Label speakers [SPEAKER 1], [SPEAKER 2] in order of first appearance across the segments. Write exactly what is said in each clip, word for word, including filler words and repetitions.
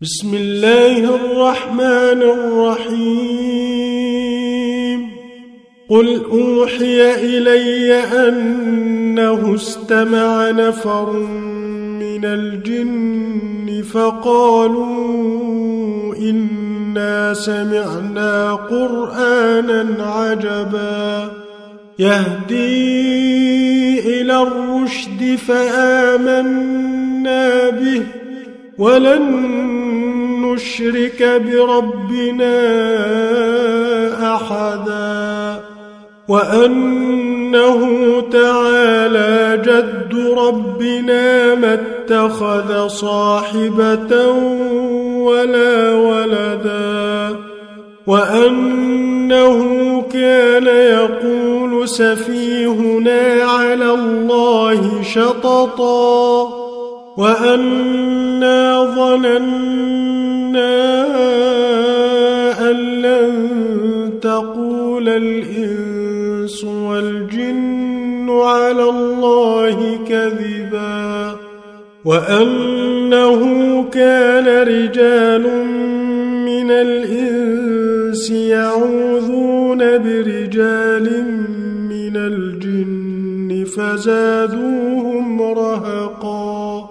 [SPEAKER 1] بسم الله الرحمن الرحيم قل أوحي إلي أنه استمع نفر من الجن فقالوا إنا سمعنا قرآنا عجبا يهدي إلى الرشد فآمنا به ولن نشرك بربنا أحدا وأنه تعالى جد ربنا ما اتخذ صاحبة ولا ولدا وأنه كان يقول سفيهنا على الله شططا وأنا ظننا أن لن تقول الإنس والجن على الله كذبا وأنه كان رجال من الإنس يعوذون برجال من الجن فزادوهم رهقا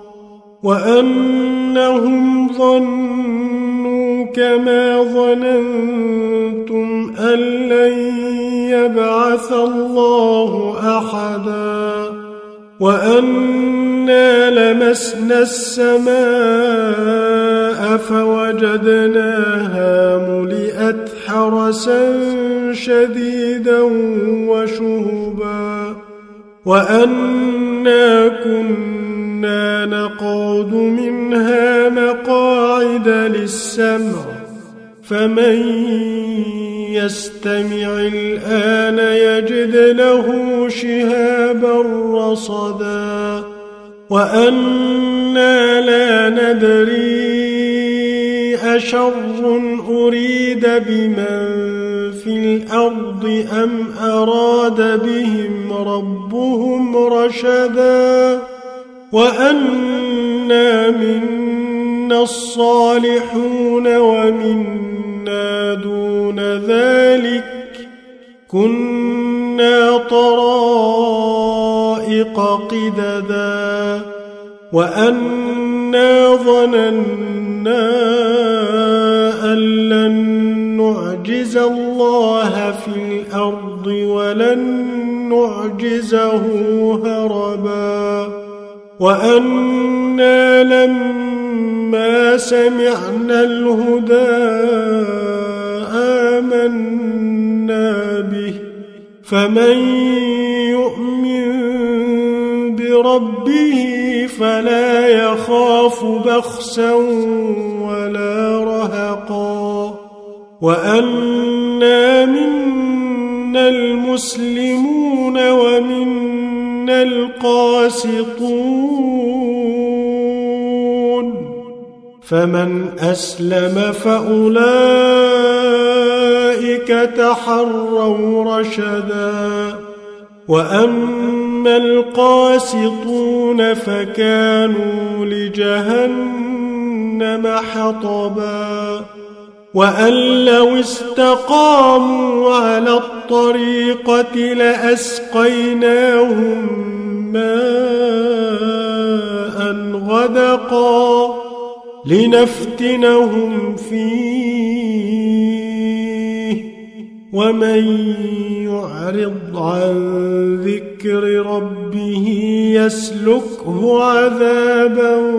[SPEAKER 1] وأنهم ظنوا كما ظننتم أن لن يبعث الله أحدا وأنا لمسنا السماء فوجدناها ملئت حرسا شديدا وشهبا وأنا كنا نقعد منها مقاعد للسمع فمن يستمع الآن يجد له شهابا رصدا وأنا لا ندري أشر أريد بمن في الأرض أم أراد بهم ربهم رشدا وأنا منا الصالحون ومنا دون ذلك كنا طرائق قددا وأنا ظننا أن لن نعجز الله في الأرض ولن نعجزه هربا وأنا لما سمعنا الهدى آمنا به فمن يؤمن بربه فلا يخاف بخسا ولا رهقا وأنا منا المسلمون ومنا القاسطون فمن أسلم فأولئك تحروا رشدا وأما القاسطون فكانوا لجهنم حطبا وأن لو استقاموا على الطريقة لأسقيناهم ماء غدقا لنفتنهم فيه ومن يعرض عن ذكر ربه يسلكه عذابا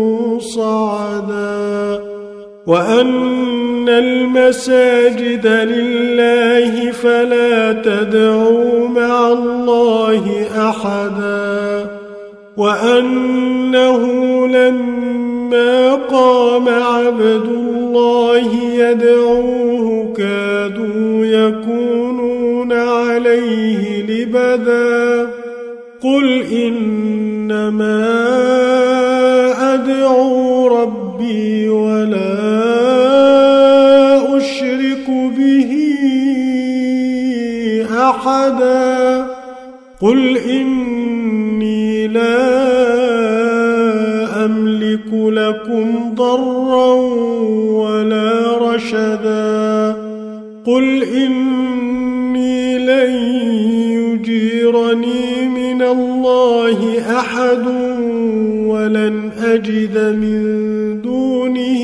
[SPEAKER 1] صعدا وأن المساجد لله فلا تدعوا مع الله أحدا وأنه لما قام عبد الله يدعوه كادوا يكونون عليه لبدا قل إنما أدعو ربي ولا أشرك به أحدا قل إني لا أملك لكم ضرا ضرا ولا رشدا قل إني لن يجيرني من الله أحد ولن أجد من دونه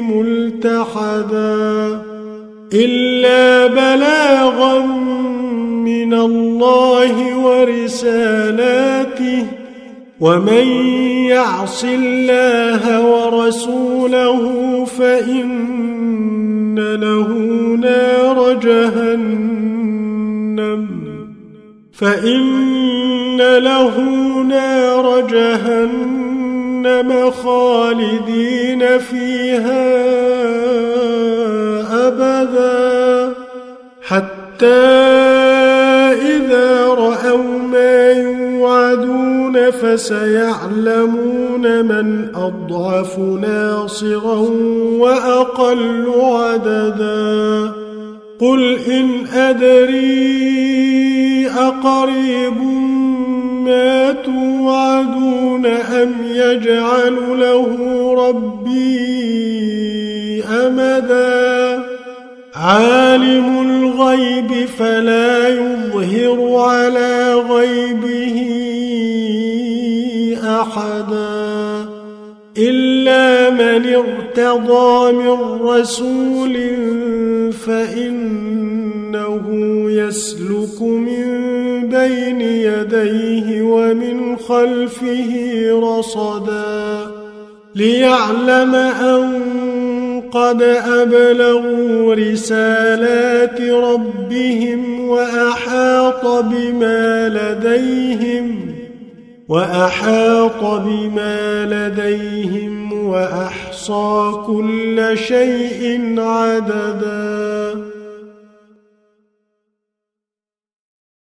[SPEAKER 1] ملتحدا إلا بلاغا من الله ورسالاته ومن يعص الله ورسوله فإن له نار جهنم فإن له نار جهنم خالدين فيها أبدا حتى إذا رأوا ما يوعدون فسيعلمون من أضعف ناصرا وأقل عددا قل إن أدري أقريب ما توعدون أم يجعل له ربي أمدا عالم الغيب فلا يظهر على غيبه أحدا إلا من ارتضى من رسول فإنه يسلك من بين يديه ومن خلفه رصدا ليعلم أن قد أبلغوا رسالات ربهم وأحاط بما لديهم وأحاط بما لديهم وأحصى كل شيء عددا